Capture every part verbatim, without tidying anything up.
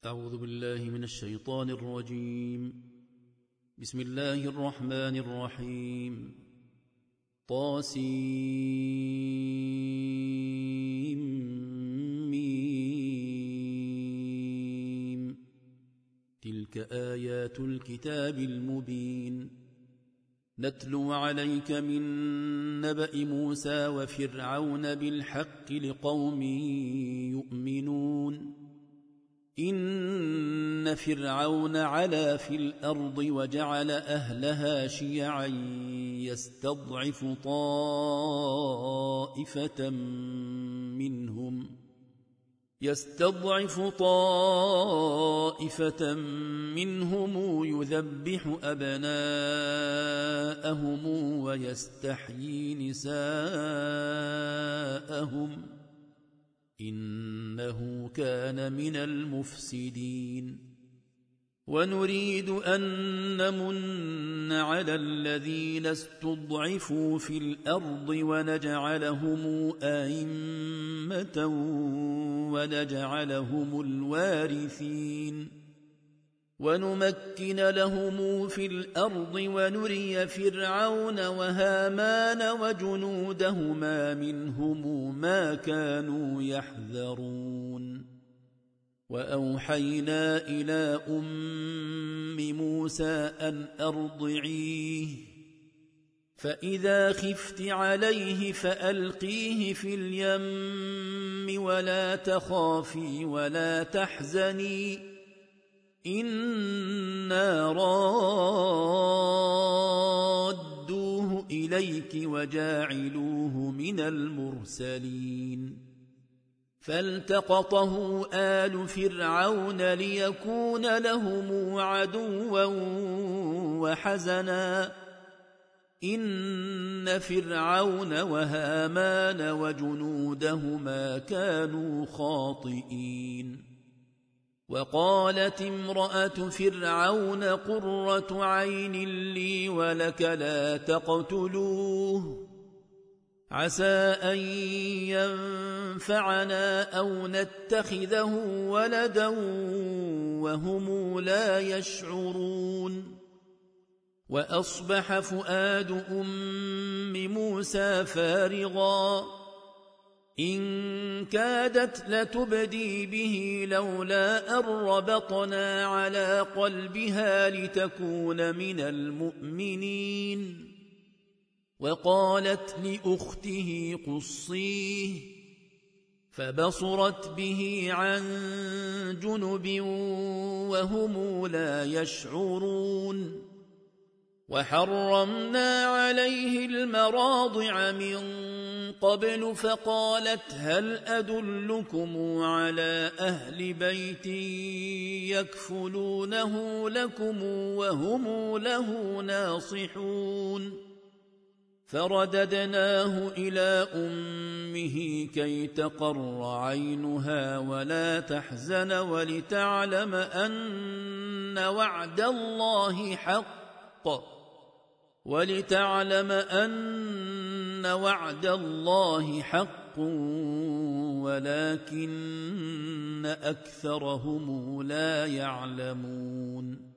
أعوذ بالله من الشيطان الرجيم. بسم الله الرحمن الرحيم. طاسيم. تلك آيات الكتاب المبين. نتلو عليك من نبأ موسى وفرعون بالحق لقوم يؤمنون. إن فرعون علا في الأرض وجعل أهلها شيعا يستضعف طائفة منهم يستضعف طائفة منهم يذبح أبناءهم ويستحيي نساءهم إنه كان من المفسدين. ونريد أن نمن على الذين استضعفوا في الأرض ونجعلهم أئمة ونجعلهم الوارثين ونمكن لهم في الأرض ونري فرعون وهامان وجنودهما منهم ما كانوا يحذرون. وأوحينا إلى أم موسى أن أرضعيه فإذا خفت عليه فألقيه في اليم ولا تخافي ولا تحزني إنا رادوه إليك وجاعلوه من المرسلين. فالتقطه آل فرعون ليكون لهم عدوا وحزنا إن فرعون وهامان وجنودهما كانوا خاطئين. وقالت امرأة فرعون قرة عين لي ولك لا تقتلوه عسى أن ينفعنا أو نتخذه ولدا وهم لا يشعرون. وأصبح فؤاد أم موسى فارغا إن كادت لتبدي به لولا أن ربطنا على قلبها لتكون من المؤمنين. وقالت لأخته قصيه فبصرت به عن جنب وهم لا يشعرون. وحرمنا عليه المراضع من قبل فقالت هل أدلكم على أهل بيت يكفلونه لكم وهم له ناصحون. فرددناه إلى أمه كي تقر عينها ولا تحزن ولتعلم أن وعد الله حق ولتعلم أن وعد الله حق ولكن أكثرهم لا يعلمون.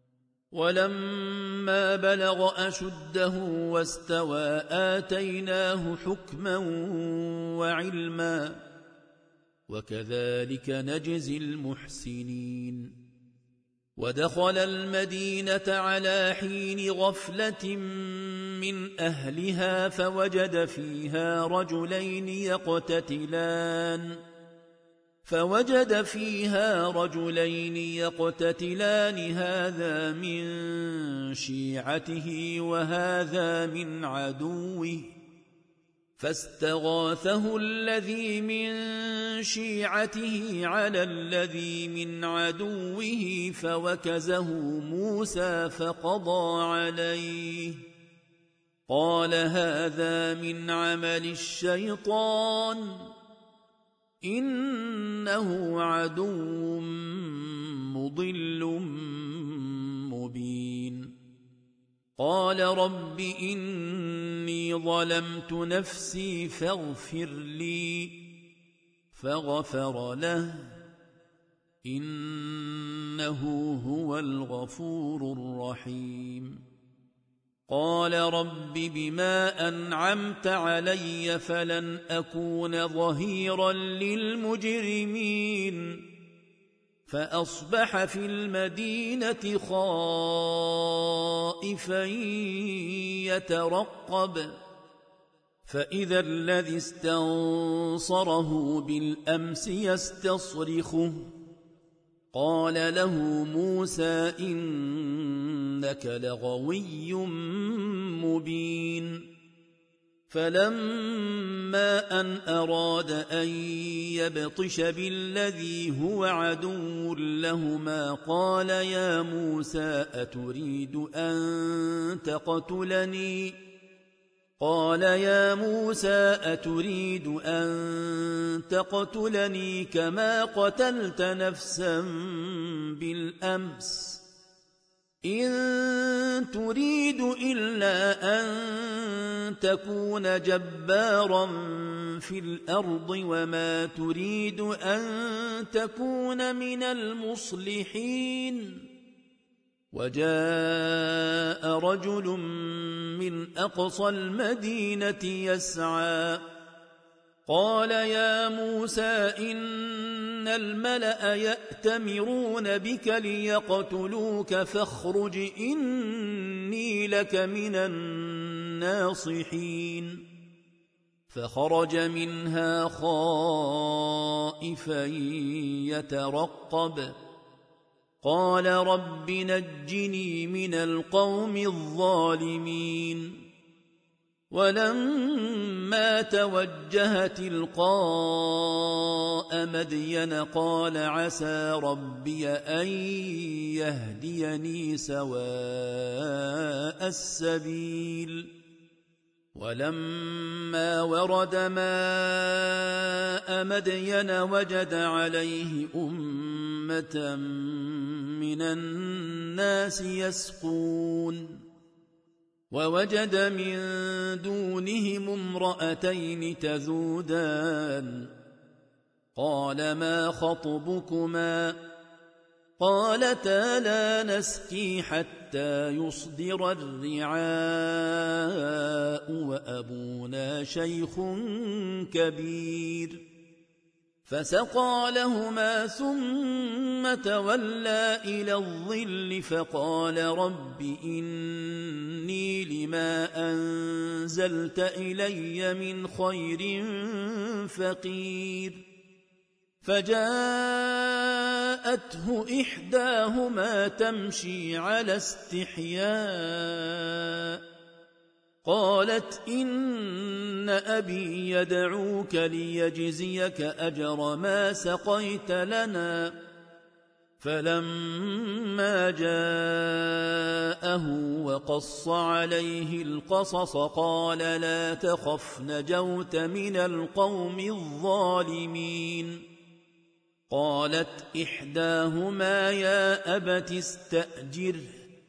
ولما بلغ أشده واستوى آتيناه حكما وعلما وكذلك نجزي المحسنين. ودخل المدينة على حين غفلة من أهلها فوجد فيها رجلين يقتتلان فوجد فيها رجلين يقتتلان هذا من شيعته وهذا من عدوه فاستغاثه الذي من شيعته على الذي من عدوه فوكزه موسى فقضى عليه قال هذا من عمل الشيطان إنه عدو مضل مبين. قال رب إني ظلمت نفسي فاغفر لي فغفر له إن إنه هو الغفور الرحيم قال رب بما أنعمت علي فلن أكون ظهيرا للمجرمين فأصبح في المدينة خائفا يترقب فإذا الذي استنصره بالأمس يستصرخه قال له موسى إنك لغوي مبين فلما أن أراد أن يبطش بالذي هو عدو لهما قال يا موسى أتريد أن تقتلني قال يا موسى أتريد أن تقتلني كما قتلت نفسا بالأمس إن تريد إلا أن تكون جبارا في الأرض وما تريد أن تكون من المصلحين وجاء رجل من أقصى المدينة يسعى قال يا موسى إن الملأ يأتمرون بك ليقتلوك فاخرج إني لك من الناصحين فخرج منها خائفا يترقب قال رب نجني من القوم الظالمين ولما توجه تلقاء مدين قال عسى ربي أن يهديني سواء السبيل ولما ورد ماء مدين وجد عليه أمة من الناس يسقون ووجد من دونهم امرأتين تذودان قال ما خطبكما قالتا لا نسقي حتى يصدر الرعاء وأبونا شيخ كبير فسقى لهما ثم تولى إلى الظل فقال رب إني لما أنزلت إلي من خير فقير فجاءته إحداهما تمشي على استحياء قالت إن أبي يدعوك ليجزيك أجر ما سقيت لنا فلما جاءه وقص عليه القصص قال لا تخف نجوت من القوم الظالمين قالت إحداهما يا أبت استأجره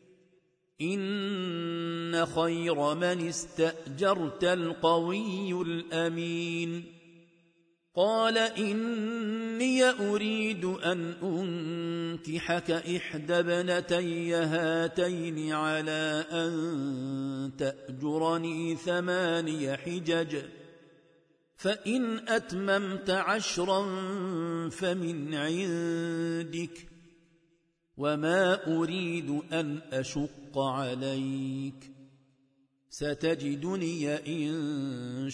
إن خير من استأجرت القوي الأمين قال إني أريد أن أنكحك إحدى ابنتي هاتين على أن تأجرني ثماني حجج فإن أتممت عشرا فمن عندك وما أريد أن أشق عليك ستجدني إن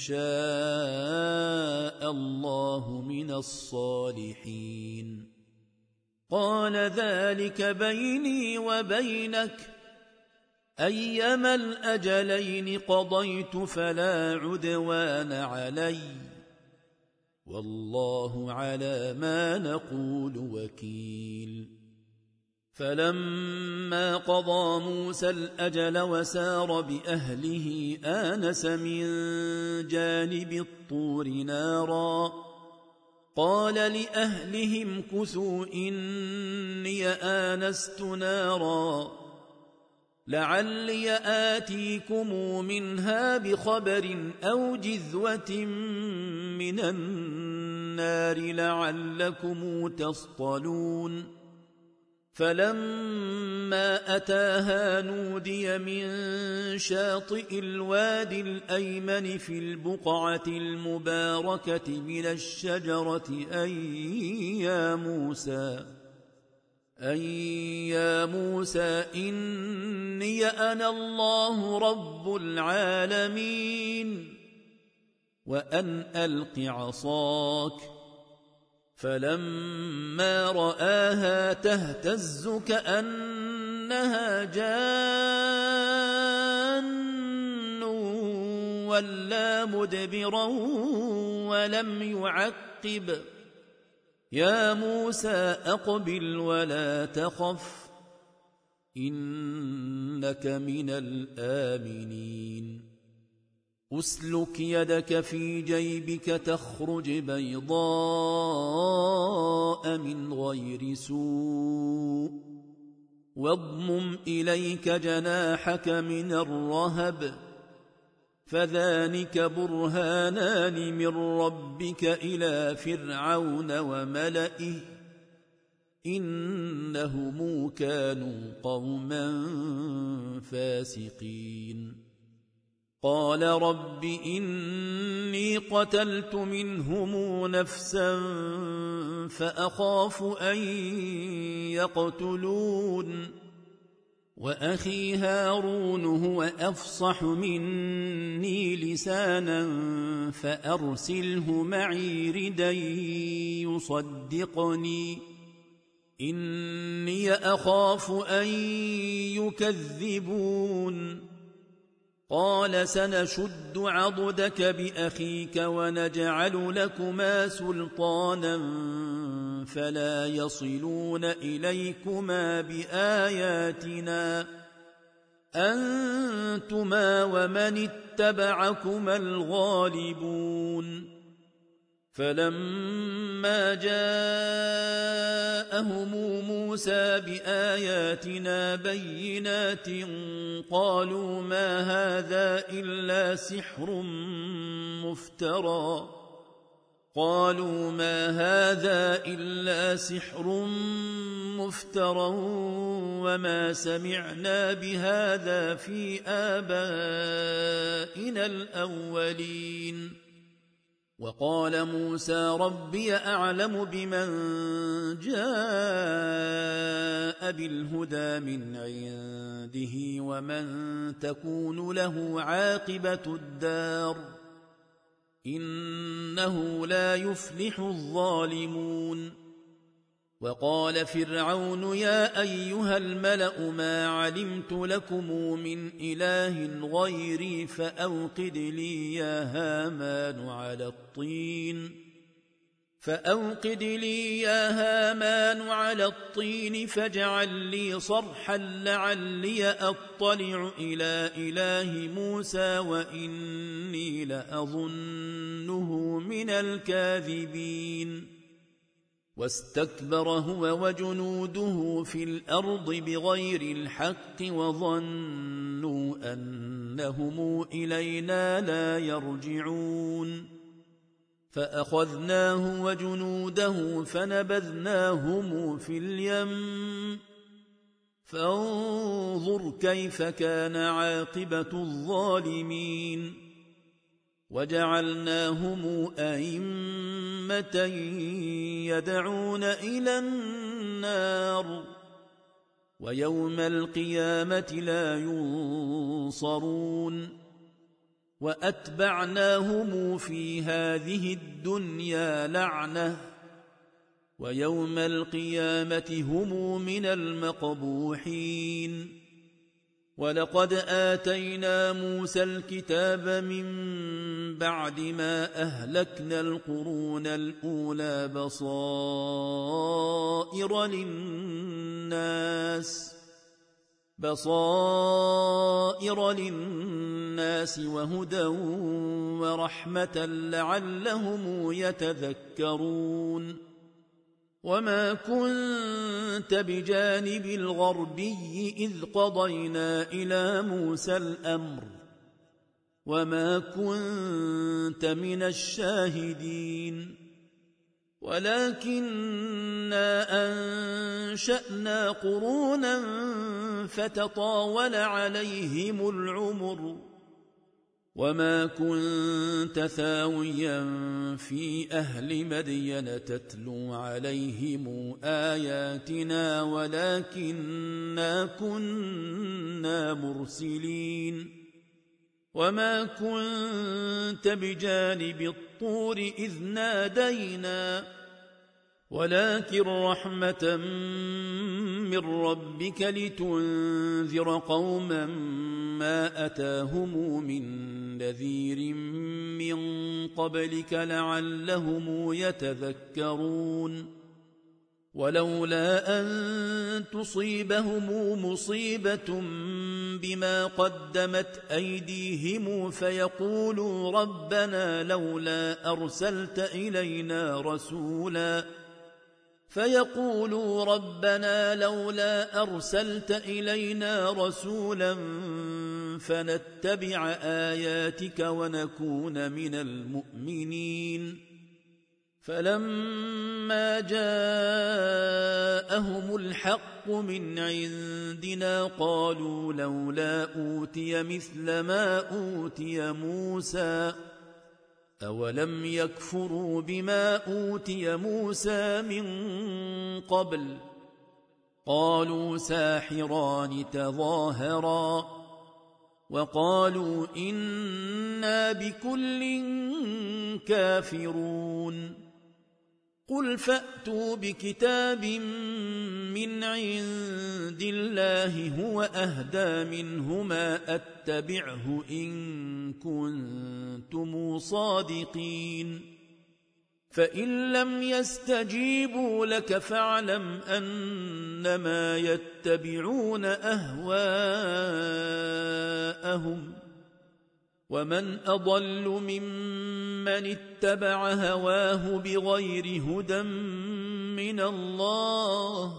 شاء الله من الصالحين قال ذلك بيني وبينك أيما الأجلين قضيت فلا عدوان علي والله على ما نقول وكيل فلما قضى موسى الأجل وسار بأهله آنس من جانب الطور نارا قال لأهلهم كثوا إني آنست نارا لعلي آتيكم منها بخبر أو جذوة من النار لعلكم تصطلون فلما أتاها نودي من شاطئ الوادي الأيمن في البقعة المباركة من الشجرة أن يا موسى أن يا موسى إني أنا الله رب العالمين وأن ألق عصاك. فلما رآها تهتز كأنها جان ولا مدبرا ولم يعقب. يا موسى أقبل ولا تخف إنك من الآمنين. أسلك يدك في جيبك تخرج بيضاء من غير سوء واضمم إليك جناحك من الرهب فذلك برهانان من ربك إلى فرعون وملئه إنهم كانوا قوما فاسقين. قال رب إني قتلت منهم نفسا فأخاف أن يقتلون وأخي هارون هو أفصح مني لسانا فأرسله معي ردا يصدقني إني أخاف أن يكذبون. قال سنشد عضدك بأخيك ونجعل لكما سلطانا فلا يصلون إليكما بآياتنا أنتما ومن اتبعكما الغالبون. فلما جاءهم موسى بآياتنا بينات قالوا ما هذا إلا سحر مفترى قالوا ما هذا إلا سحر مفترى وما سمعنا بهذا في آبائنا الأولين. وقال موسى ربي أعلم بمن جاء بالهدى من عنده ومن تكون له عاقبة الدار إنه لا يفلح الظالمون. وقال فرعون يا أيها الملأ ما علمت لكم من إله غيري فأوقد لي يا هامان على الطين فأوقد لي يا هامان على الطين فاجعل لي صرحا لعلي أطلع إلى إله موسى وإني لأظنه من الكاذبين. واستكبر هو وجنوده في الأرض بغير الحق وظنوا أنهم إلينا لا يرجعون فأخذناه وجنوده فنبذناهم في اليم فانظر كيف كان عاقبة الظالمين. وجعلناهم أئمة يدعون إلى النار ويوم القيامة لا ينصرون. وأتبعناهم في هذه الدنيا لعنة ويوم القيامة هم من المقبوحين. ولقد آتينا موسى الكتاب من بعد ما أهلكنا القرون الأولى بصائر للناس بصائر للناس وهدى ورحمة لعلهم يتذكرون. وما كنت بجانب الغربي إذ قضينا إلى موسى الأمر وما كنت من الشاهدين. ولكننا أنشأنا قرونا فتطاول عليهم العمر وما كنت ثاويا في أهل مدين تتلو عليهم آياتنا ولكننا كنا مرسلين وما كنت بجانب الطور إذ نادينا ولكن رحمة من ربك لتنذر قوما ما أتاهم من نذير من قبلك لعلهم يتذكرون ولولا أن تصيبهم مصيبة بما قدمت أيديهم فيقولوا ربنا لولا أرسلت إلينا رسولا فيقولوا ربنا لولا أرسلت إلينا رسولا فنتبع آياتك ونكون من المؤمنين فلما جاءهم الحق من عندنا قالوا لولا أوتي مثل ما أوتي موسى أولم يكفروا بما أوتي موسى من قبل قالوا ساحران تظاهرا وقالوا إنا بكل كافرون قل فأتوا بكتاب من عند الله هو أهدى منهما أتبعه إن كنتم صادقين فإن لم يستجيبوا لك فاعلم أنما يتبعون أهواءهم ومن أضل ممن اتبع هواه بغير هدى من الله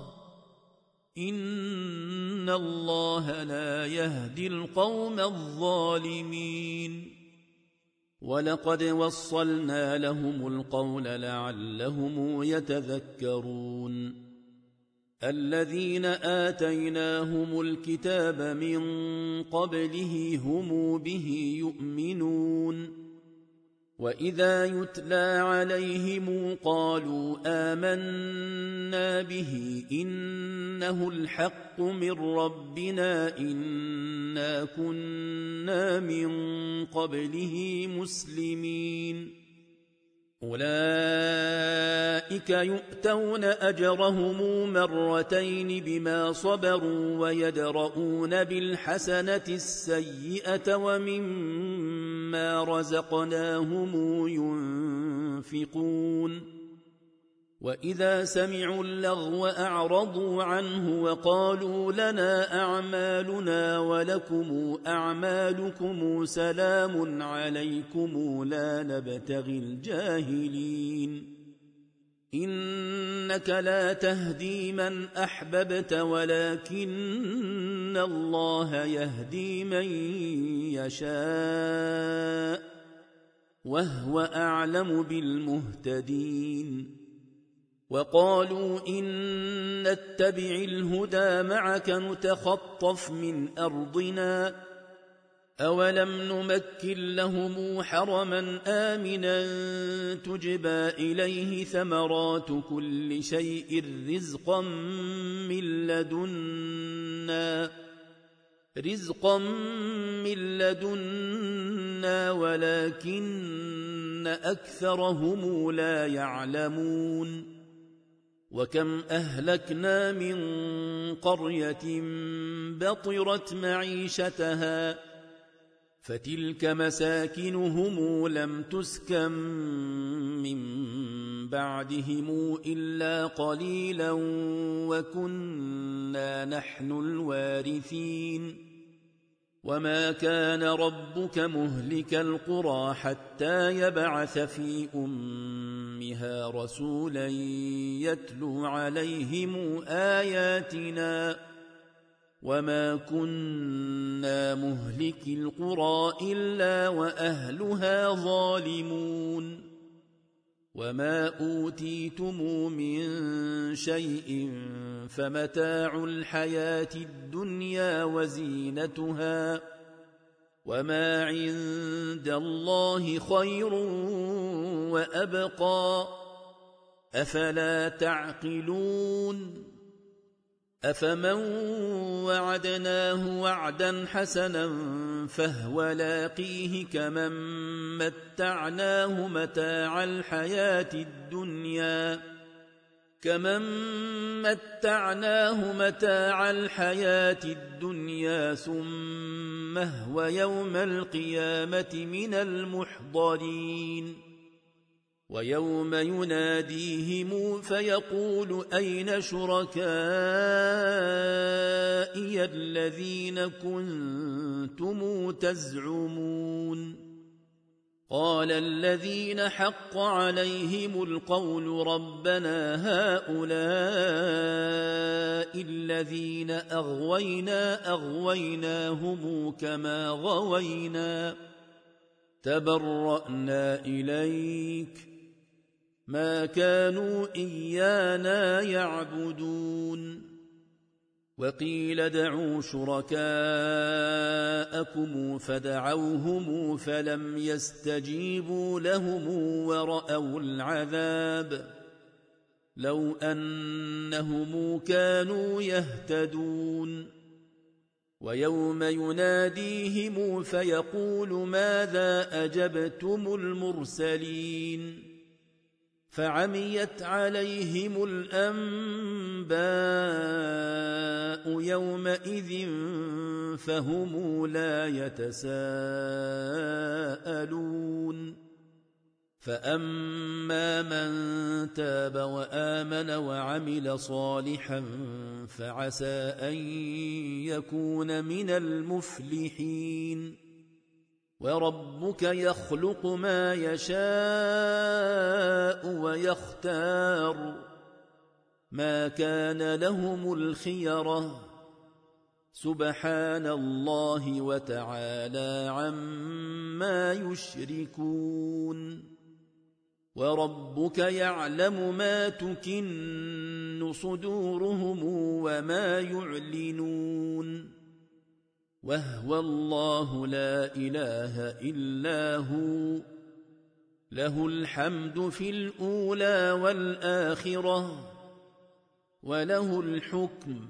إن الله لا يهدي القوم الظالمين ولقد وصلنا لهم القول لعلهم يتذكرون الذين آتيناهم الكتاب من قبله هم به يؤمنون وإذا يتلى عليهم قالوا آمنا به إنه الحق من ربنا إنا كنا من قبله مسلمين أولئك يؤتون أجرهم مرتين بما صبروا ويدرؤون بالحسنة السيئة ومما رزقناهم ينفقون وإذا سمعوا اللغو أعرضوا عنه وقالوا لنا أعمالنا ولكم أعمالكم سلام عليكم لا نبتغي الجاهلين إنك لا تهدي من أحببت ولكن الله يهدي من يشاء وهو أعلم بالمهتدين وقالوا إن نتبع الهدى معك نتخطف من أرضنا أولم نمكن لهم حرما آمنا تجبى إليه ثمرات كل شيء رزقا من لدنا رزقا من لدنا ولكن أكثرهم لا يعلمون وكم أهلكنا من قرية بطرت معيشتها فتلك مساكنهم لم تسكن من بعدهم إلا قليلا وكنا نحن الوارثين وما كان ربك مهلك القرى حتى يبعث في أمها رسولا يتلو عليهم آياتنا وما كنا مهلك القرى إلا وأهلها ظالمون وما أوتيتم من شيء فمتاع الحياة الدنيا وزينتها وما عند الله خير وأبقى أفلا تعقلون أفمن وعدناه وعدا حسنا فهو لاقيه كمن متعناه متاع الحياة الدنيا كمن متعناه متاع الحياة الدنيا ثم هو يوم القيامة من المحضرين ويوم يناديهم فيقول أين شركائي الذين كنتم تزعمون قال الذين حق عليهم القول ربنا هؤلاء الذين أغوينا أغويناهم كما غوينا تبرأنا إليك ما كانوا إيانا يعبدون وقيل ادعوا شركاءكم فدعوهم فلم يستجيبوا لهم ورأوا العذاب لو أنهم كانوا يهتدون ويوم يناديهم فيقول ماذا أجبتم المرسلين فعميت عليهم الأنباء يومئذ فهم لا يتساءلون فأما من تاب وآمن وعمل صالحا فعسى أن يكون من المفلحين وربك يخلق ما يشاء ويختار ما كان لهم الخيرة سبحان الله وتعالى عما يشركون وربك يعلم ما تكن صدورهم وما يعلنون وهو الله لا إله إلا هو له الحمد في الأولى والآخرة وله الحكم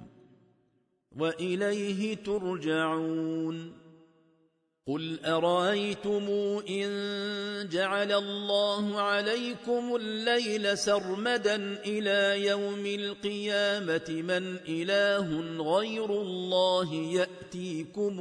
وإليه ترجعون قل أرأيتم إن جعل الله عليكم الليل سرمدا إلى يوم القيامة من إله غير الله يأتيكم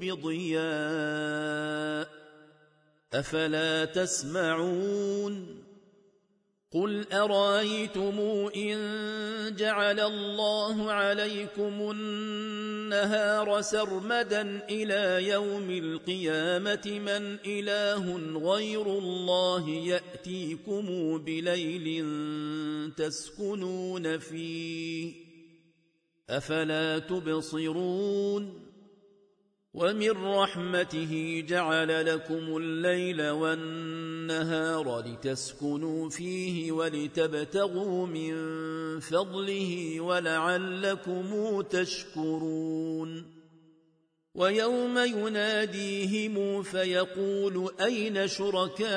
بضياء أفلا تسمعون قل أرأيتم إن جعل الله عليكم النهار سرمدا إلى يوم القيامة من إله غير الله يأتيكم بليل تسكنون فيه أفلا تبصرون ومن رحمته جعل لكم الليل والنهار لتسكنوا فيه ولتبتغوا من فضله ولعلكم تشكرون ويوم يناديهم فيقول أين شركائي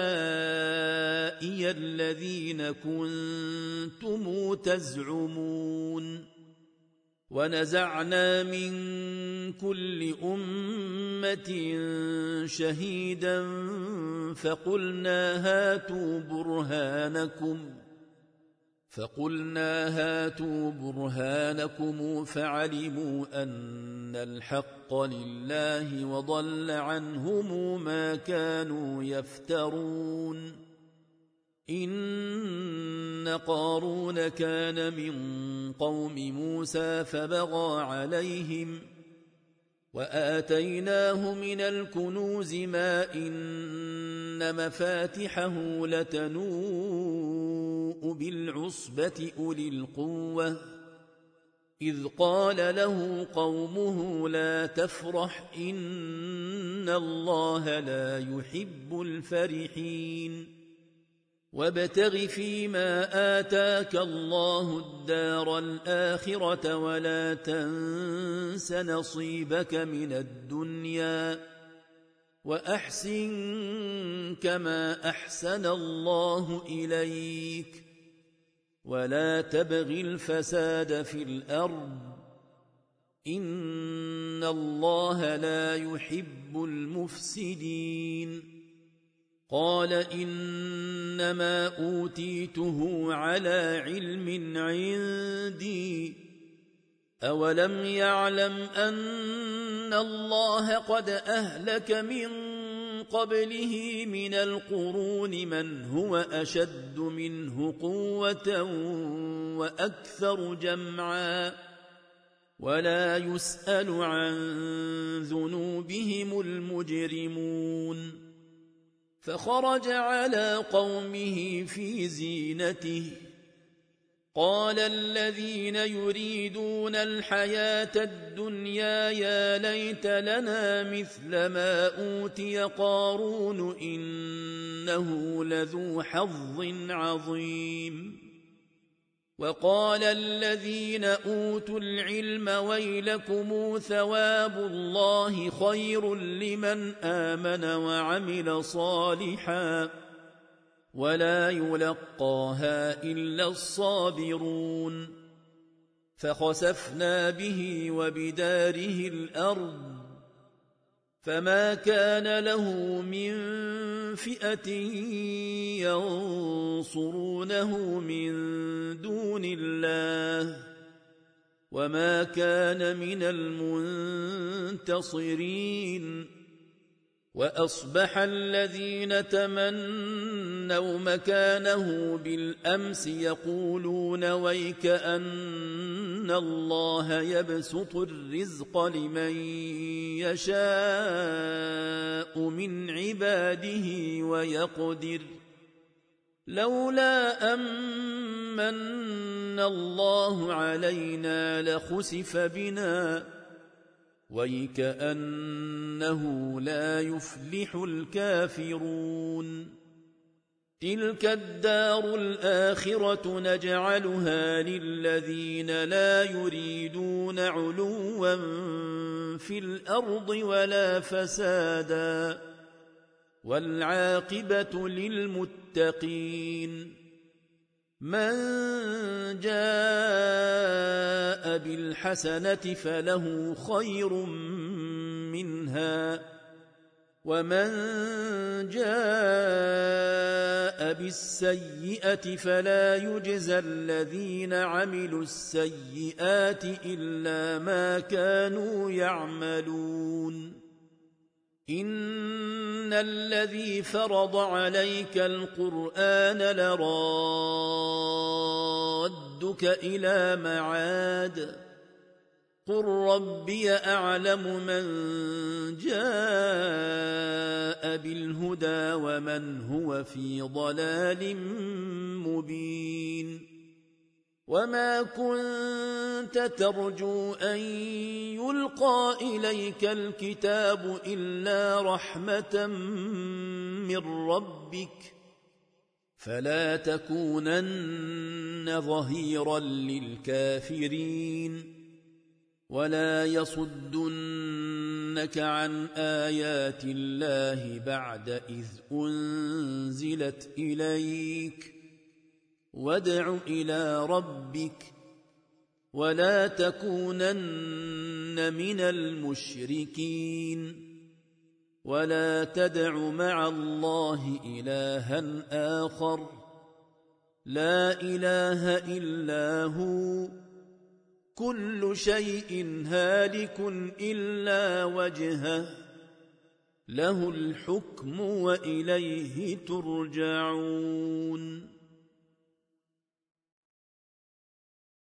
الذين كنتم تزعمون ونزعنا من كل أمة شهيدا فقلنا هاتوا برهانكم فقلنا هاتوا برهانكم فعلموا أن الحق لله وضل عنهم ما كانوا يفترون إن قارون كان من قوم موسى فبغى عليهم وآتيناه من الكنوز ما إن مفاتحه لتنوء بالعصبة أولي القوة إذ قال له قومه لا تفرح إن الله لا يحب الفرحين وابتغ فيما آتاك الله الدار الآخرة ولا تنس نصيبك من الدنيا وأحسن كما أحسن الله إليك ولا تبغ الفساد في الأرض إن الله لا يحب المفسدين قال إنما أوتيته على علم عندي أولم يعلم أن الله قد أهلك من قبله من القرون من هو أشد منه قوة وأكثر جمعا ولا يسأل عن ذنوبهم المجرمون فخرج على قومه في زينته قال الذين يريدون الحياة الدنيا يا ليت لنا مثل ما أوتي قارون إنه لذو حظ عظيم وقال الذين أوتوا العلم ويلكم ثواب الله خير لمن آمن وعمل صالحا ولا يلقاها إلا الصابرون فخسفنا به وبداره الأرض فما كان له من فئة ينصرونه من دون الله وما كان من المنتصرين وأصبح الذين تمنوا مكانه بالأمس يقولون ويك أن الله يبسط الرزق لمن يشاء من عباده ويقدر لولا أمن الله علينا لخسف بنا ويكأنه لا يفلح الكافرون تلك الدار الآخرة نجعلها للذين لا يريدون علوا في الأرض ولا فسادا والعاقبة للمتقين من جاء بالحسنة فله خير منها ومن جاء بالسيئة فلا يجزى الذين عملوا السيئات إلا ما كانوا يعملون إن الذي فرض عليك القرآن لرادك إلى معاد قل ربي أعلم من جاء بالهدى ومن هو في ضلال مبين وما كنت ترجو أن يلقى إليك الكتاب إلا رحمة من ربك فلا تكونن ظهيرا للكافرين ولا يصدنك عن آيات الله بعد إذ أنزلت إليك وادع إلى ربك ولا تكونن من المشركين ولا تدع مع الله إلها آخر لا إله إلا هو كل شيء هالك إلا وجهه له الحكم وإليه ترجعون